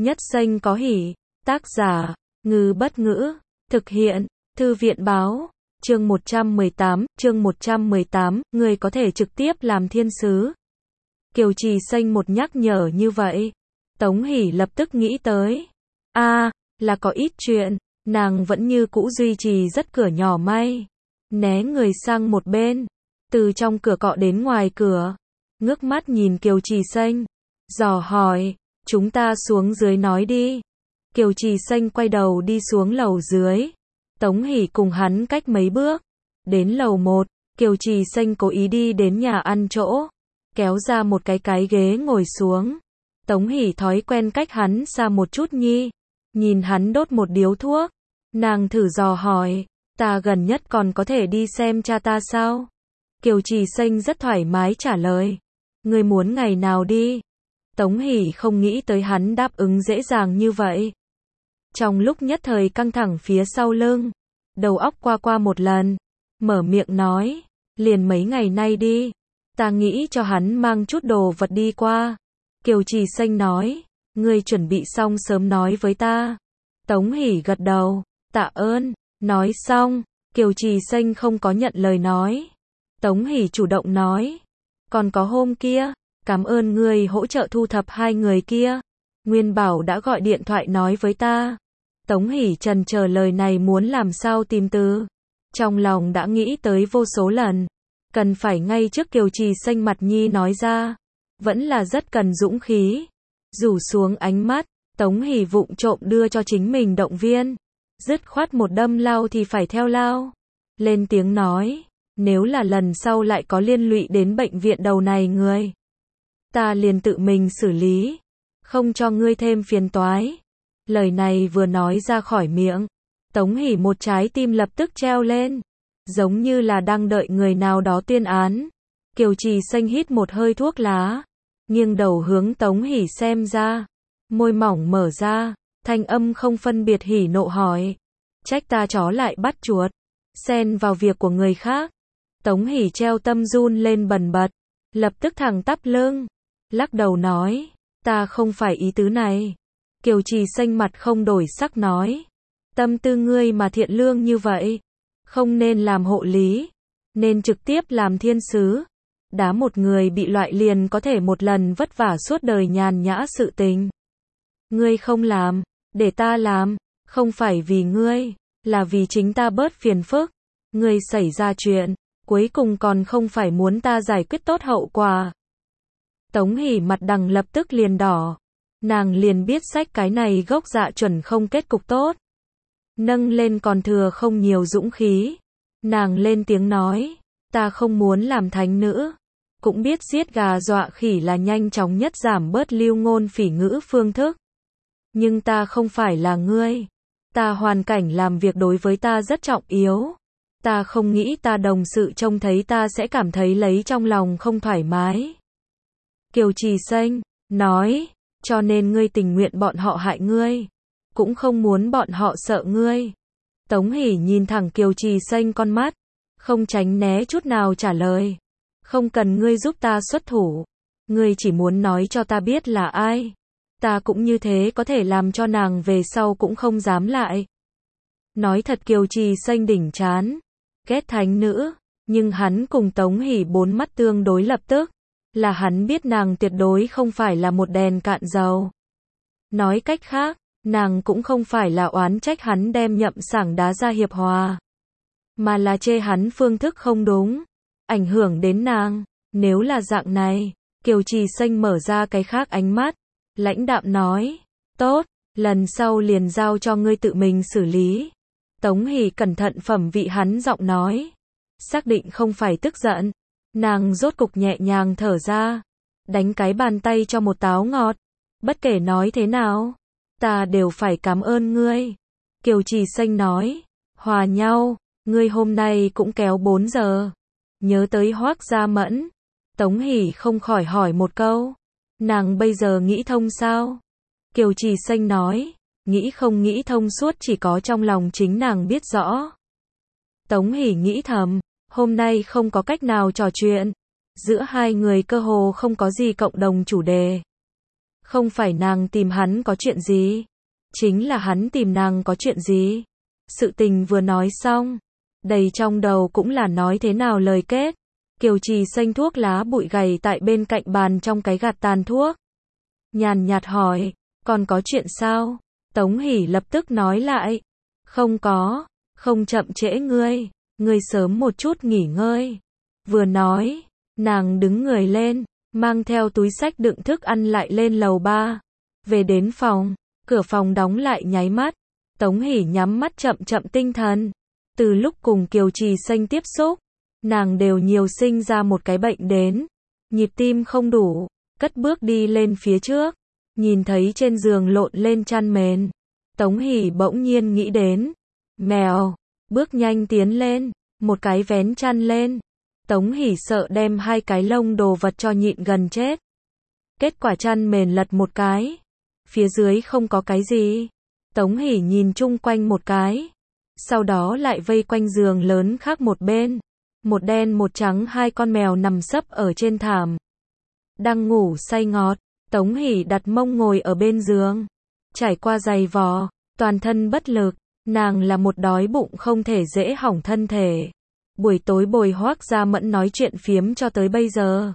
Nhất xanh có hỉ. Tác giả, Ngư Bất Ngữ. Thực hiện, Thư viện Báo. Chương 118, người có thể trực tiếp làm thiên sứ. Kiều Trì Xanh một nhắc nhở như vậy. Tống Hỷ lập tức nghĩ tới. Là có ít chuyện, nàng vẫn như cũ duy trì rất cửa nhỏ may. Né người sang một bên, từ trong cửa cọ đến ngoài cửa. Ngước mắt nhìn Kiều Trì Xanh, dò hỏi, chúng ta xuống dưới nói đi. Kiều Trì Xanh quay đầu đi xuống lầu dưới. Tống Hỷ cùng hắn cách mấy bước. Đến lầu 1, Kiều Trì Xanh cố ý đi đến nhà ăn chỗ. Kéo ra một cái ghế ngồi xuống. Tống Hỷ thói quen cách hắn xa một chút nhi. Nhìn hắn đốt một điếu thuốc. Nàng thử dò hỏi, ta gần nhất còn có thể đi xem cha ta sao? Kiều Trì Xanh rất thoải mái trả lời. Ngươi muốn ngày nào đi? Tống Hỷ không nghĩ tới hắn đáp ứng dễ dàng như vậy. Trong lúc nhất thời căng thẳng phía sau lưng, đầu óc qua một lần, mở miệng nói, liền mấy ngày nay đi. Ta nghĩ cho hắn mang chút đồ vật đi qua. Kiều Trì Xanh nói, ngươi chuẩn bị xong sớm nói với ta. Tống Hỷ gật đầu, tạ ơn. Nói xong, Kiều Trì Xanh không có nhận lời nói. Tống Hỷ chủ động nói, còn có hôm kia, cảm ơn ngươi hỗ trợ thu thập hai người kia. Nguyên Bảo đã gọi điện thoại nói với ta. Tống Hỷ trần chờ lời này muốn làm sao tìm từ. Trong lòng đã nghĩ tới vô số lần. Cần phải ngay trước Kiều Trì Xanh mặt nhi nói ra. Vẫn là rất cần dũng khí. Rủ xuống ánh mắt, Tống Hỷ vụng trộm đưa cho chính mình động viên. Dứt khoát một đâm lao thì phải theo lao. Lên tiếng nói, nếu là lần sau lại có liên lụy đến bệnh viện đầu này người, ta liền tự mình xử lý, không cho ngươi thêm phiền toái. Lời này vừa nói ra khỏi miệng, Tống Hỷ một trái tim lập tức treo lên, giống như là đang đợi người nào đó tuyên án. Kiều Trì Xanh hít một hơi thuốc lá, nghiêng đầu hướng Tống Hỷ xem ra, môi mỏng mở ra, thanh âm không phân biệt hỉ nộ hỏi, trách ta chó lại bắt chuột, xen vào việc của người khác. Tống Hỷ treo tâm run lên bần bật, lập tức thẳng tắp lưng, lắc đầu nói, ta không phải ý tứ này. Kiều Trì Xanh mặt không đổi sắc nói, tâm tư ngươi mà thiện lương như vậy, không nên làm hộ lý, nên trực tiếp làm thiên sứ. Đá một người bị loại liền có thể một lần vất vả suốt đời nhàn nhã sự tình. Ngươi không làm, để ta làm, không phải vì ngươi, là vì chính ta bớt phiền phức. Ngươi xảy ra chuyện, cuối cùng còn không phải muốn ta giải quyết tốt hậu quả. Tống Hỷ mặt đằng lập tức liền đỏ. Nàng liền biết sách cái này gốc dạ chuẩn không kết cục tốt. Nâng lên còn thừa không nhiều dũng khí. Nàng lên tiếng nói, ta không muốn làm thánh nữ. Cũng biết giết gà dọa khỉ là nhanh chóng nhất giảm bớt lưu ngôn phỉ ngữ phương thức. Nhưng ta không phải là ngươi. Ta hoàn cảnh làm việc đối với ta rất trọng yếu. Ta không nghĩ ta đồng sự trông thấy ta sẽ cảm thấy lấy trong lòng không thoải mái. Kiều Trì Xanh nói, cho nên ngươi tình nguyện bọn họ hại ngươi, cũng không muốn bọn họ sợ ngươi. Tống Hỷ nhìn thẳng Kiều Trì Xanh con mắt, không tránh né chút nào trả lời. Không cần ngươi giúp ta xuất thủ, ngươi chỉ muốn nói cho ta biết là ai. Ta cũng như thế có thể làm cho nàng về sau cũng không dám lại. Nói thật Kiều Trì Xanh đỉnh chán, ghét thánh nữ, nhưng hắn cùng Tống Hỷ bốn mắt tương đối lập tức, là hắn biết nàng tuyệt đối không phải là một đèn cạn dầu. Nói cách khác, nàng cũng không phải là oán trách hắn đem Nhậm Sảng đá ra hiệp hòa, mà là chê hắn phương thức không đúng, ảnh hưởng đến nàng. Nếu là dạng này, Kiều Trì Xanh mở ra cái khác ánh mắt, lãnh đạm nói, tốt, lần sau liền giao cho ngươi tự mình xử lý. Tống Hỷ cẩn thận phẩm vị hắn giọng nói, xác định không phải tức giận. Nàng rốt cục nhẹ nhàng thở ra, đánh cái bàn tay cho một táo ngọt. Bất kể nói thế nào, ta đều phải cảm ơn ngươi. Kiều Trì Xanh nói, hòa nhau, ngươi hôm nay cũng kéo 4 giờ. Nhớ tới Hoác Gia Mẫn. Tống Hỷ không khỏi hỏi một câu, nàng bây giờ nghĩ thông sao? Kiều Trì Xanh nói, nghĩ không nghĩ thông suốt chỉ có trong lòng chính nàng biết rõ. Tống Hỷ nghĩ thầm, hôm nay không có cách nào trò chuyện. Giữa hai người cơ hồ không có gì cộng đồng chủ đề. Không phải nàng tìm hắn có chuyện gì, chính là hắn tìm nàng có chuyện gì. Sự tình vừa nói xong, đầy trong đầu cũng là nói thế nào lời kết. Kiều Trì xanh thuốc lá bụi gầy tại bên cạnh bàn trong cái gạt tàn thuốc. Nhàn nhạt hỏi, còn có chuyện sao? Tống Hỷ lập tức nói lại, không có, không chậm trễ ngươi sớm một chút nghỉ ngơi. Vừa nói, nàng đứng người lên, mang theo túi xách đựng thức ăn lại lên lầu 3. Về đến phòng, cửa phòng đóng lại nháy mắt, Tống Hỷ nhắm mắt chậm chậm tinh thần. Từ lúc cùng Kiều Trì xanh tiếp xúc, nàng đều nhiều sinh ra một cái bệnh đến, nhịp tim không đủ, cất bước đi lên phía trước, nhìn thấy trên giường lộn lên chăn mền. Tống Hỷ bỗng nhiên nghĩ đến, mèo, bước nhanh tiến lên, một cái vén chăn lên. Tống Hỷ sợ đem hai cái lông đồ vật cho nhịn gần chết. Kết quả chăn mền lật một cái, phía dưới không có cái gì. Tống Hỷ nhìn chung quanh một cái, sau đó lại vây quanh giường lớn khác một bên. Một đen một trắng hai con mèo nằm sấp ở trên thảm, đang ngủ say ngọt. Tống Hỷ đặt mông ngồi ở bên giường, trải qua giày vò, toàn thân bất lực. Nàng là một đói bụng không thể dễ hỏng thân thể. Buổi tối bồi Hoác Gia Mẫn nói chuyện phiếm cho tới bây giờ,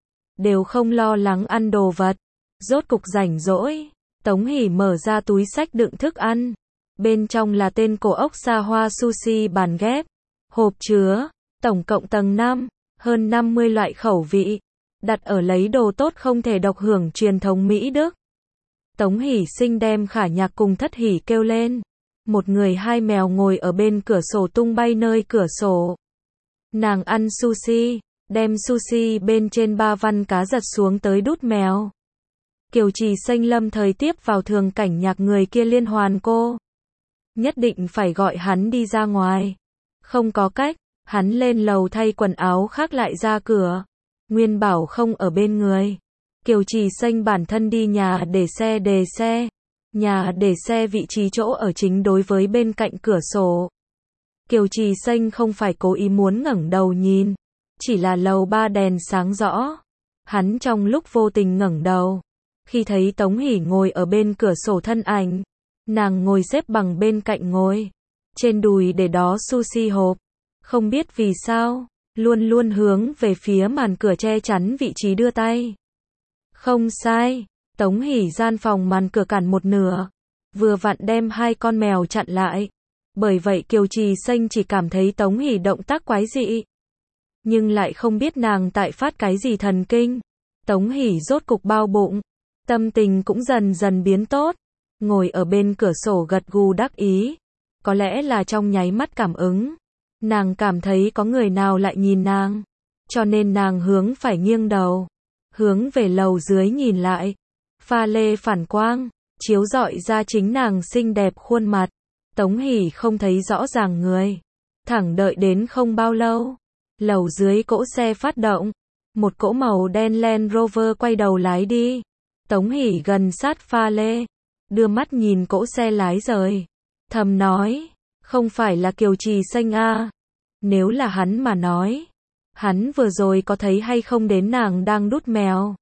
đều không lo lắng ăn đồ vật. Rốt cục rảnh rỗi, Tống Hỷ mở ra túi xách đựng thức ăn. Bên trong là tên cổ ốc xa hoa sushi bàn ghép, hộp chứa, tổng cộng tầng 5, hơn 50 loại khẩu vị, đặt ở lấy đồ tốt không thể độc hưởng truyền thống Mỹ Đức. Tống Hỷ Sinh đem Khả Nhạc cùng Thất Hỷ kêu lên. Một người hai mèo ngồi ở bên cửa sổ tung bay nơi cửa sổ. Nàng ăn sushi, đem sushi bên trên 3 văn cá giật xuống tới đút mèo. Kiều Trì xanh lâm thời tiếp vào Thường Cảnh Nhạc người kia liên hoàn cô. Nhất định phải gọi hắn đi ra ngoài. Không có cách, hắn lên lầu thay quần áo khác lại ra cửa. Nguyên Bảo không ở bên người. Kiều Trì xanh bản thân đi nhà để xe. Nhà để xe vị trí chỗ ở chính đối với bên cạnh cửa sổ. Kiều Trì xanh không phải cố ý muốn ngẩng đầu nhìn, chỉ là lầu 3 đèn sáng rõ. Hắn trong lúc vô tình ngẩng đầu, khi thấy Tống Hỷ ngồi ở bên cửa sổ thân ảnh, nàng ngồi xếp bằng bên cạnh ngồi, trên đùi để đó sushi hộp, không biết vì sao, luôn luôn hướng về phía màn cửa che chắn vị trí đưa tay. Không sai, Tống Hỷ gian phòng màn cửa cản một nửa, vừa vặn đem hai con mèo chặn lại. Bởi vậy Kiều Trì xanh chỉ cảm thấy Tống Hỷ động tác quái dị, nhưng lại không biết nàng tại phát cái gì thần kinh. Tống Hỷ rốt cục bao bụng, tâm tình cũng dần dần biến tốt, ngồi ở bên cửa sổ gật gù đắc ý. Có lẽ là trong nháy mắt cảm ứng, nàng cảm thấy có người nào lại nhìn nàng, cho nên nàng hướng phải nghiêng đầu, hướng về lầu dưới nhìn lại. Pha lê phản quang, chiếu rọi ra chính nàng xinh đẹp khuôn mặt. Tống Hỷ không thấy rõ ràng người. Thẳng đợi đến không bao lâu, lầu dưới cỗ xe phát động, một cỗ màu đen Land Rover quay đầu lái đi. Tống Hỷ gần sát pha lê, đưa mắt nhìn cỗ xe lái rời, thầm nói, không phải là Kiều Trì xanh a. Nếu là hắn mà nói, hắn vừa rồi có thấy hay không đến nàng đang đút mèo.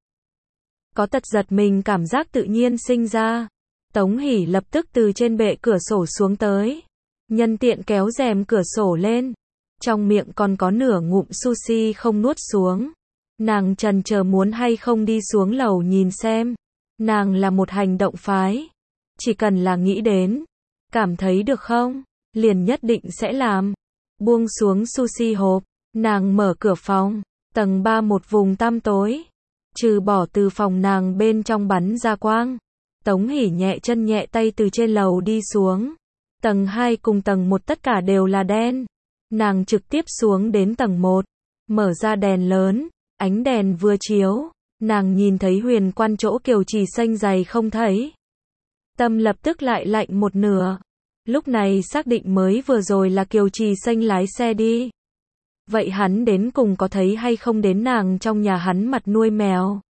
Có tật giật mình cảm giác tự nhiên sinh ra. Tống Hỷ lập tức từ trên bệ cửa sổ xuống tới, nhân tiện kéo rèm cửa sổ lên, trong miệng còn có nửa ngụm sushi không nuốt xuống. Nàng chần chờ muốn hay không đi xuống lầu nhìn xem. Nàng là một hành động phái, chỉ cần là nghĩ đến, cảm thấy được không, liền nhất định sẽ làm. Buông xuống sushi hộp, nàng mở cửa phòng, tầng 3 một vùng tăm tối, trừ bỏ từ phòng nàng bên trong bắn ra quang. Tống Hỷ nhẹ chân nhẹ tay từ trên lầu đi xuống. Tầng 2 cùng tầng 1 tất cả đều là đen. Nàng trực tiếp xuống đến tầng 1, mở ra đèn lớn, ánh đèn vừa chiếu, nàng nhìn thấy huyền quan chỗ Kiều Trì xanh giày không thấy. Tâm lập tức lại lạnh một nửa. Lúc này xác định mới vừa rồi là Kiều Trì xanh lái xe đi. Vậy hắn đến cùng có thấy hay không đến nàng trong nhà hắn mặt nuôi mèo?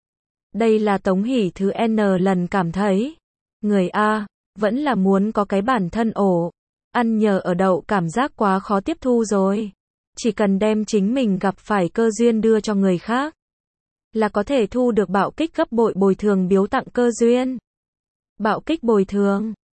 Đây là Tống Hỷ thứ N lần cảm thấy. Người A, vẫn là muốn có cái bản thân ổ. Ăn nhờ ở đậu cảm giác quá khó tiếp thu rồi. Chỉ cần đem chính mình gặp phải cơ duyên đưa cho người khác, là có thể thu được bạo kích gấp bội bồi thường biếu tặng cơ duyên. Bạo kích bồi thường.